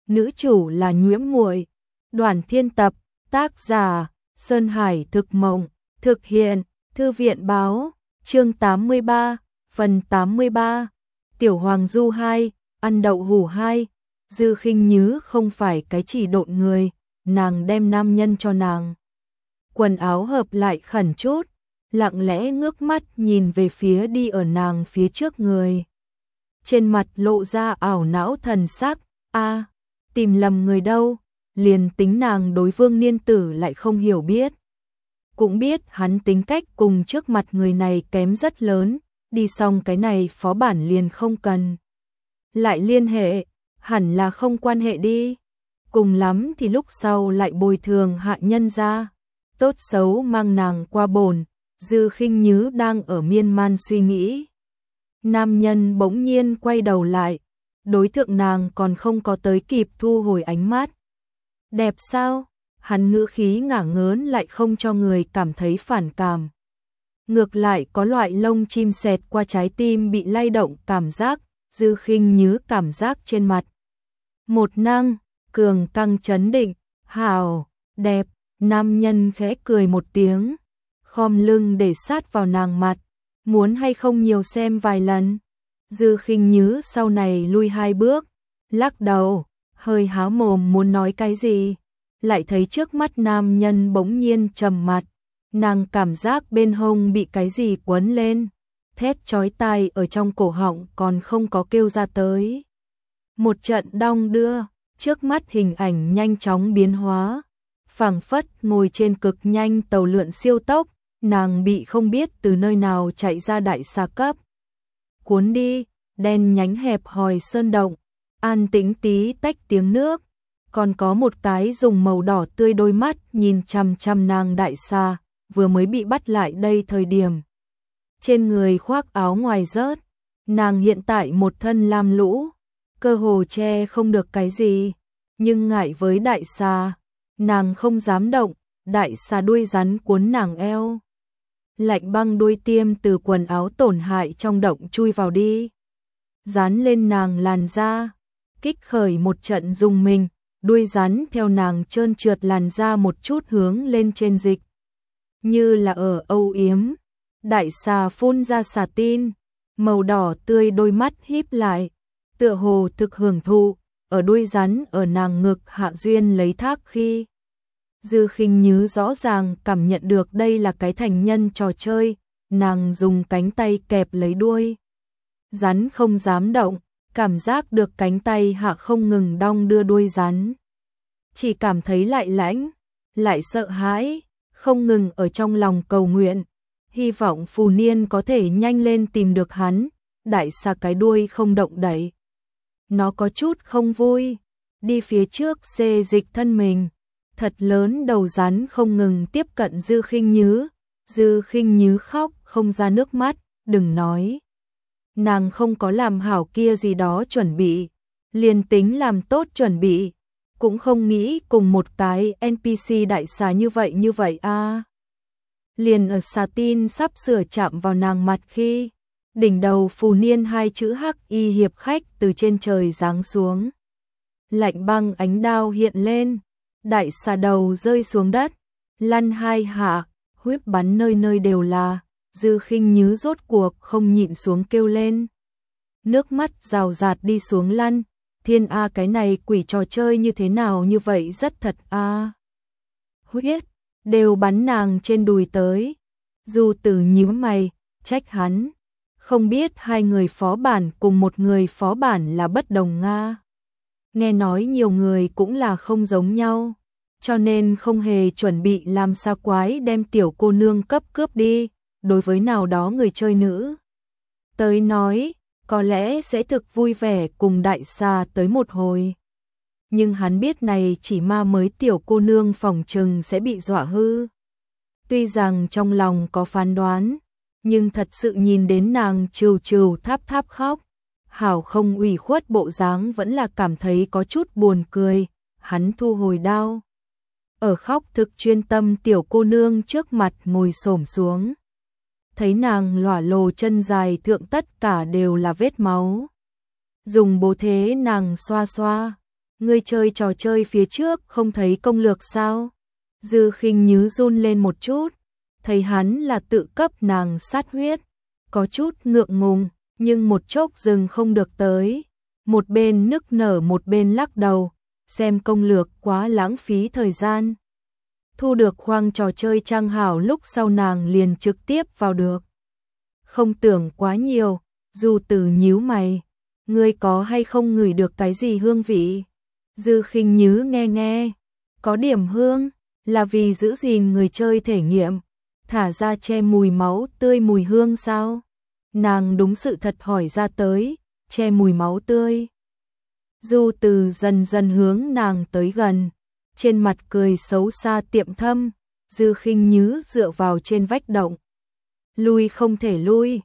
nữ chủ là Nhiễm Muội. Đoàn Thiên tập, tác giả Sơn Hải Thực Mộng, thực hiện Thư viện Báo, chương 83, phần 83. Tiểu Hoàng Du 2, ăn đậu hủ 2. Dư Khinh Nhứ không phải cái chỉ độn người, nàng đem nam nhân cho nàng. Quần áo hợp lại khẩn chút, lặng lẽ ngước mắt nhìn về phía đi ở nàng phía trước người. Trên mặt lộ ra ảo não thần sắc, tìm lầm người đâu, liền tính nàng đối Vương Niên Tử lại không hiểu biết. Cũng biết hắn tính cách cùng trước mặt người này kém rất lớn, đi xong cái này phó bản liền không cần. Lại liên hệ, hẳn là không quan hệ đi. Cùng lắm thì lúc sau lại bồi thường hạ nhân ra. Tốt xấu mang nàng qua bồn, Dư Khinh Nhứ đang ở miên man suy nghĩ. Nam nhân bỗng nhiên quay đầu lại, đối tượng nàng còn không có tới kịp thu hồi ánh mắt. Đẹp sao? Hắn ngữ khí ngả ngớn lại không cho người cảm thấy phản cảm. Ngược lại có loại lông chim xẹt qua trái tim bị lay động cảm giác, Dư Khinh Nhứ cảm giác trên mặt. Một năng, cường căng chấn định, hảo, đẹp, nam nhân khẽ cười một tiếng, khom lưng để sát vào nàng mặt, muốn hay không nhiều xem vài lần. Dư Khinh Nhứ sau này lui 2 bước, lắc đầu, hơi há mồm muốn nói cái gì, lại thấy trước mắt nam nhân bỗng nhiên trầm mặt, nàng cảm giác bên hông bị cái gì quấn lên, thét chói tai ở trong cổ họng còn không có kêu ra tới. Một trận đong đưa, trước mắt hình ảnh nhanh chóng biến hóa, phảng phất ngồi trên cực nhanh tàu lượn siêu tốc, nàng bị không biết từ nơi nào chạy ra đại xa cấp. Cuốn đi, đen nhánh hẹp hòi sơn động, an tĩnh tí tách tiếng nước, còn có một cái dùng màu đỏ tươi đôi mắt nhìn chằm chằm nàng đại xa, vừa mới bị bắt lại đây thời điểm. Trên người khoác áo ngoài rớt, nàng hiện tại một thân lam lũ, cơ hồ che không được cái gì, nhưng ngại với đại xa, nàng không dám động, đại xa đuôi rắn cuốn nàng eo. Lạnh băng đuôi tiêm từ quần áo tổn hại trong động chui vào đi, dán lên nàng làn da, kích khởi một trận rung mình, đuôi rắn theo nàng trơn trượt làn da một chút hướng lên trên dịch. Như là ở âu yếm, đại xà phun ra xà tin, màu đỏ tươi đôi mắt híp lại, tựa hồ thực hưởng thụ, ở đuôi rắn ở nàng ngực hạ duyên lấy thác khi. Dư Khinh Nhứ rõ ràng cảm nhận được đây là cái thành nhân trò chơi, nàng dùng cánh tay kẹp lấy đuôi. Rắn không dám động, cảm giác được cánh tay hạ không ngừng đong đưa đuôi rắn. Chỉ cảm thấy lại lãnh, lại sợ hãi, không ngừng ở trong lòng cầu nguyện, hy vọng Phù Niên có thể nhanh lên tìm được hắn, đại xà cái đuôi không động đậy. Nó có chút không vui, đi phía trước xê dịch thân mình, thật lớn đầu rắn không ngừng tiếp cận Dư Khinh Nhứ. Dư Khinh Nhứ khóc không ra nước mắt, đừng nói. Nàng không có làm hảo kia gì đó chuẩn bị, liền tính làm tốt chuẩn bị, cũng không nghĩ cùng một cái NPC đại xà như vậy a. Liền ở xà tin sắp sửa chạm vào nàng mặt khi, đỉnh đầu Phù Niên 2 chữ hắc y hiệp khách từ trên trời giáng xuống. Lạnh băng ánh đao hiện lên, đại xà đầu rơi xuống đất, lăn 2 hạ, huyết bắn nơi nơi đều là. Dư Khinh Nhứ rốt cuộc không nhịn xuống kêu lên. Nước mắt rào rạt đi xuống lăn, thiên a cái này quỷ trò chơi như thế nào như vậy rất thật a. Huyết đều bắn nàng trên đùi tới. Du Tử nhíu mày, trách hắn, không biết 2 người phó bản cùng một người phó bản là bất đồng nga. Nghe nói nhiều người cũng là không giống nhau, cho nên không hề chuẩn bị làm sao quái đem tiểu cô nương cấp cướp đi. Đối với nào đó người chơi nữ tới nói, có lẽ sẽ thực vui vẻ cùng đại xà tới một hồi. Nhưng hắn biết này chỉ ma mới tiểu cô nương phỏng chừng sẽ bị dọa hư. Tuy rằng trong lòng có phán đoán, nhưng thật sự nhìn đến nàng trừu trừu tháp tháp khóc, hảo không ủy khuất bộ dáng vẫn là cảm thấy có chút buồn cười. Hắn thu hồi đao, ở khóc thực chuyên tâm tiểu cô nương trước mặt ngồi xổm xuống. Thấy nàng lỏa lồ chân dài thượng tất cả đều là vết máu. Dùng bố thế nàng xoa xoa, ngươi chơi trò chơi phía trước không thấy công lược sao? Dư Khinh Nhứ run lên một chút, thấy hắn là tự cấp nàng sát huyết, có chút ngượng ngùng, nhưng một chốc dừng không được tới. Một bên nức nở một bên lắc đầu, xem công lược quá lãng phí thời gian. Thu được khoang trò chơi trang hảo lúc sau nàng liền trực tiếp vào được. Không tưởng quá nhiều, Du Từ nhíu mày, ngươi có hay không ngửi được cái gì hương vị? Dư Khinh Nhứ nghe nghe, có điểm hương, là vì giữ gìn người chơi thể nghiệm, thả ra che mùi máu tươi mùi hương sao? Nàng đúng sự thật hỏi ra tới, che mùi máu tươi. Du Từ dần dần hướng nàng tới gần, trên mặt cười xấu xa tiệm thâm, Dư Khinh Nhứ dựa vào trên vách động. Lui không thể lui,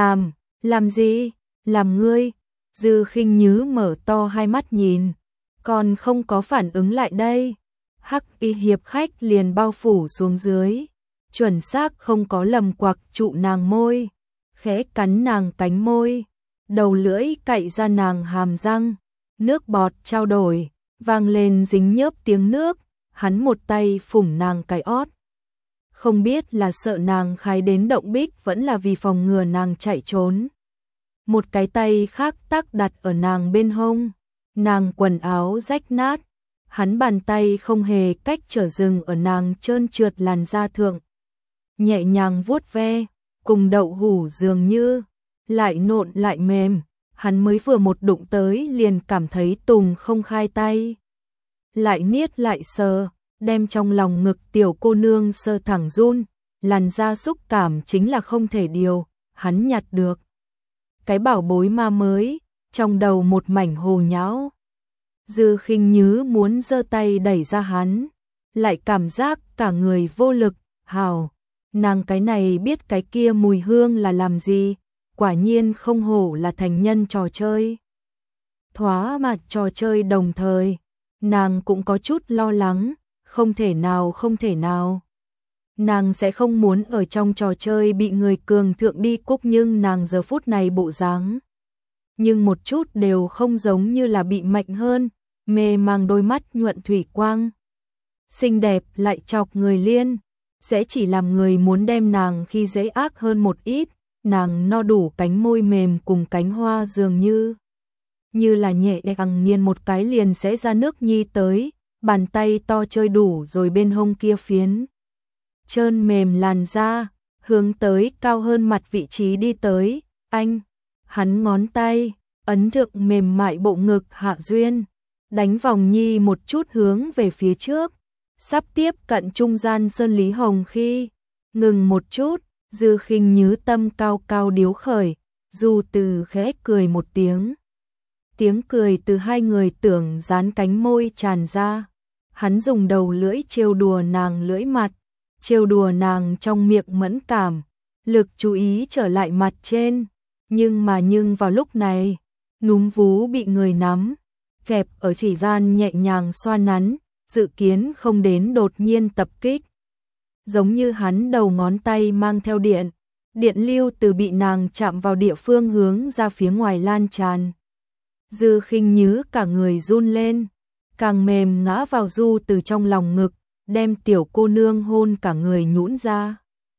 làm gì, làm ngươi? Dư Khinh Nhứ mở to hai mắt nhìn, còn không có phản ứng lại đây. Hắc y hiệp khách liền bao phủ xuống dưới, chuẩn xác không có lầm quặc trụ nàng môi, khẽ cắn nàng cánh môi, đầu lưỡi cạy ra nàng hàm răng, nước bọt trao đổi, vang lên dính nhớp tiếng nước, hắn một tay phủng nàng cái ót. Không biết là sợ nàng khai đến động bích vẫn là vì phòng ngừa nàng chạy trốn. Một cái tay khác tác đặt ở nàng bên hông, nàng quần áo rách nát, hắn bàn tay không hề cách trở dừng ở nàng trơn trượt làn da thượng. Nhẹ nhàng vuốt ve, cùng đậu hũ dường như, lại nộn lại mềm, hắn mới vừa một đụng tới liền cảm thấy tùng không khai tay. Lại niết lại sờ, đem trong lòng ngực tiểu cô nương sơ thẳng run, làn da xúc cảm chính là không thể điều, hắn nhặt được. Cái bảo bối ma mới, trong đầu một mảnh hồ nhão. Dư Khinh Nhứ muốn giơ tay đẩy ra hắn, lại cảm giác cả người vô lực, hào, nàng cái này biết cái kia mùi hương là làm gì, quả nhiên không hổ là thành nhân trò chơi. Thoá mặt trò chơi đồng thời, nàng cũng có chút lo lắng, không thể nào. Nàng sẽ không muốn ở trong trò chơi bị người cường thượng đi cúc nhưng nàng giờ phút này bộ dáng. Nhưng một chút đều không giống như là bị mạnh hơn, mê mang đôi mắt nhuận thủy quang. Xinh đẹp lại chọc người liên, sẽ chỉ làm người muốn đem nàng khi dễ ác hơn một ít, nàng no đủ cánh môi mềm cùng cánh hoa dường như là nhẹ nhàng nghiền một cái liền sẽ ra nước nhi tới, bàn tay to chơi đủ rồi bên hông kia phiến. Trơn mềm làn da, hướng tới cao hơn mặt vị trí đi tới, hắn ngón tay, ấn thượng mềm mại bộ ngực hạ duyên, đánh vòng nhi một chút hướng về phía trước, sắp tiếp cận trung gian Sơn Lý Hồng khi, ngừng một chút, Dư Khinh Nhứ tâm cao cao điếu khởi, Du Từ khẽ cười một tiếng. Tiếng cười từ hai người tưởng dán cánh môi tràn ra, hắn dùng đầu lưỡi trêu đùa nàng lưỡi mặt, trêu đùa nàng trong miệng mẫn cảm, lực chú ý trở lại mặt trên, nhưng vào lúc này, núm vú bị người nắm, kẹp ở chỉ gian nhẹ nhàng xoa nắn, dự kiến không đến đột nhiên tập kích. Giống như hắn đầu ngón tay mang theo điện lưu từ bị nàng chạm vào địa phương hướng ra phía ngoài lan tràn. Dư Khinh Nhứ cả người run lên, càng mềm ngã vào Du Từ trong lòng ngực, đem tiểu cô nương hôn cả người nhũn ra.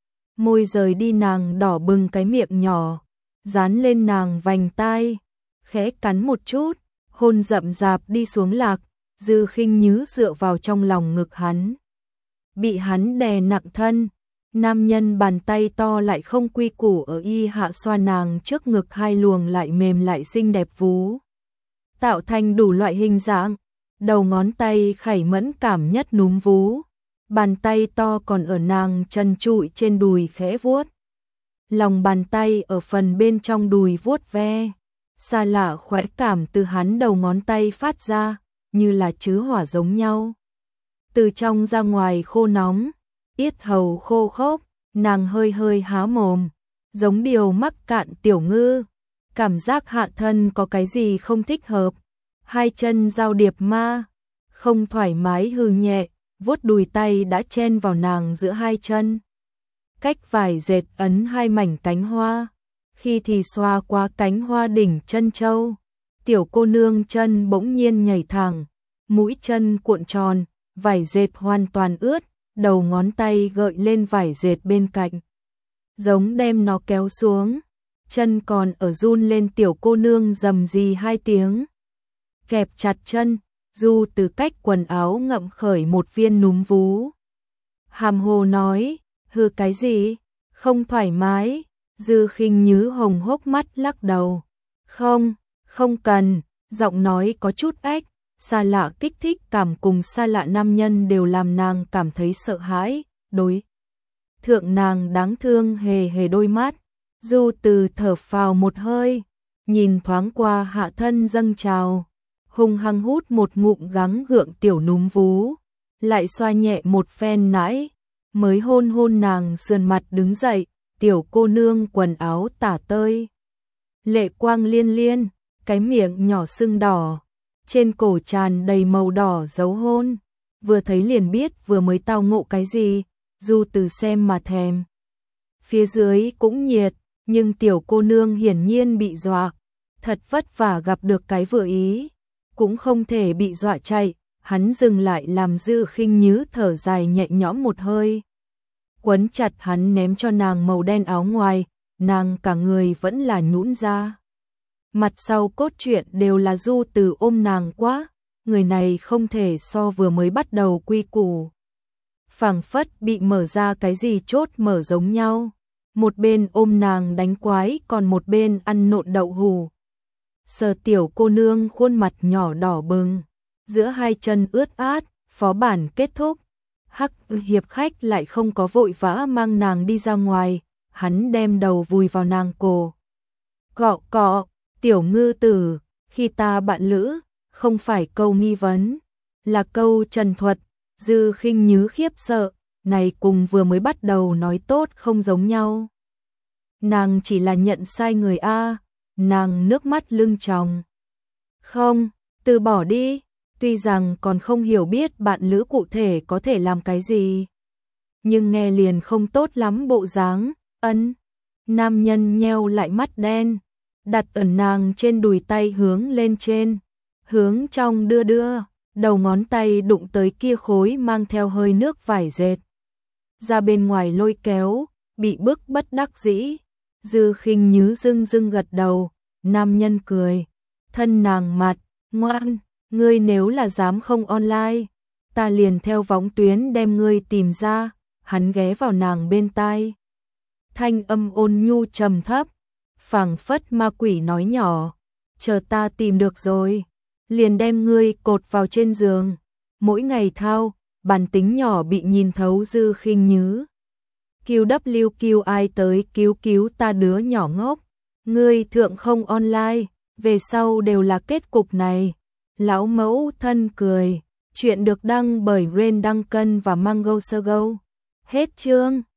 Môi rời đi nàng đỏ bừng cái miệng nhỏ, dán lên nàng vành tai, khẽ cắn một chút, hôn rậm rạp đi xuống lạc, Dư Khinh Nhứ dựa vào trong lòng ngực hắn. Bị hắn đè nặng thân, nam nhân bàn tay to lại không quy củ ở y hạ xoa nàng trước ngực hai luồng lại mềm lại xinh đẹp vú. Tạo thành đủ loại hình dạng, đầu ngón tay khẩy mẫn cảm nhất núm vú, bàn tay to còn ở nàng chân trụi trên đùi khẽ vuốt. Lòng bàn tay ở phần bên trong đùi vuốt ve, xa lạ khoái cảm từ hắn đầu ngón tay phát ra, như là chứa hỏa giống nhau. Từ trong ra ngoài khô nóng, yết hầu khô khốc, nàng hơi hơi há mồm, giống điều mắc cạn tiểu ngư, cảm giác hạ thân có cái gì không thích hợp, hai chân giao điệp ma, không thoải mái hừ nhẹ, vuốt đùi tay đã chen vào nàng giữa hai chân. Cách vải dệt ấn hai mảnh cánh hoa, khi thì xoa qua cánh hoa đỉnh chân châu, tiểu cô nương chân bỗng nhiên nhảy thẳng, mũi chân cuộn tròn, vải dệt hoàn toàn ướt, đầu ngón tay gợi lên vải dệt bên cạnh, giống đem nó kéo xuống, chân còn ở run lên. Tiểu cô nương rầm rì 2 tiếng, kẹp chặt chân, Du Từ cách quần áo ngậm khởi một viên núm vú. Hàm hồ nói, hừ cái gì, không thoải mái. Dư Khinh Nhứ hồng hốc mắt lắc đầu, không cần, giọng nói có chút ách, xa lạ kích thích cảm cùng xa lạ nam nhân đều làm nàng cảm thấy sợ hãi, đối thượng nàng đáng thương hề hề đôi mắt. Du Từ thở phào một hơi, nhìn thoáng qua hạ thân dâng trào, hung hăng hút một ngụm gắng gượng tiểu núm vú, lại xoa nhẹ một phen nãi, mới hôn hôn nàng sườn mặt. Đứng dậy, tiểu cô nương quần áo tả tơi, lệ quang liên liên, cái miệng nhỏ sưng đỏ, trên cổ tràn đầy màu đỏ dấu hôn, vừa thấy liền biết vừa mới tao ngộ cái gì. Du Từ xem mà thèm. Phía dưới cũng nhiệt, nhưng tiểu cô nương hiển nhiên bị dọa, thật vất vả gặp được cái vừa ý, cũng không thể bị dọa chạy. Hắn dừng lại làm Dư Khinh Nhứ thở dài nhẹ nhõm một hơi, quấn chặt hắn ném cho nàng màu đen áo ngoài, nàng cả người vẫn là nhũn ra. Mặt sau cốt truyện đều là Du Từ ôm nàng quá, người này không thể so vừa mới bắt đầu quy củ. Phảng phất bị mở ra cái gì chốt mở giống nhau, một bên ôm nàng đánh quái còn một bên ăn nộn đậu hù. Sờ tiểu cô nương khuôn mặt nhỏ đỏ bừng, giữa hai chân ướt át. Phó bản kết thúc, Hắc hiệp khách lại không có vội vã mang nàng đi ra ngoài, hắn đem đầu vùi vào nàng cổ. Cọ cọ, tiểu ngư tử, khi ta bạn lữ, không phải câu nghi vấn, là câu trần thuật. Dư Khinh Nhứ khiếp sợ, này cùng vừa mới bắt đầu nói tốt không giống nhau. Nàng chỉ là nhận sai người a. Nàng nước mắt lưng tròng. Không, từ bỏ đi. Tuy rằng còn không hiểu biết bạn lữ cụ thể có thể làm cái gì, nhưng nghe liền không tốt lắm bộ dáng. Ân. Nam nhân nheo lại mắt đen, đặt ẩn nàng trên đùi, tay hướng lên trên, hướng trong đưa đưa, đầu ngón tay đụng tới kia khối mang theo hơi nước vải dệt, ra bên ngoài lôi kéo, bị bức bất đắc dĩ. Dư Khinh Nhứ dưng dưng gật đầu, nam nhân cười, thân nàng mặt, ngoan. Ngươi nếu là dám không online, ta liền theo võng tuyến đem ngươi tìm ra. Hắn ghé vào nàng bên tai, thanh âm ôn nhu trầm thấp, phảng phất ma quỷ nói nhỏ, chờ ta tìm được rồi, liền đem ngươi cột vào trên giường, mỗi ngày thao. Bản tính nhỏ bị nhìn thấu. Dư Khinh Nhứ QWQ ai tới cứu ta đứa nhỏ ngốc, ngươi thượng không online, về sau đều là kết cục này. Lão mẫu thân cười. Chuyện được đăng bởi Rain Duncan và Mango Sogo. Hết chương.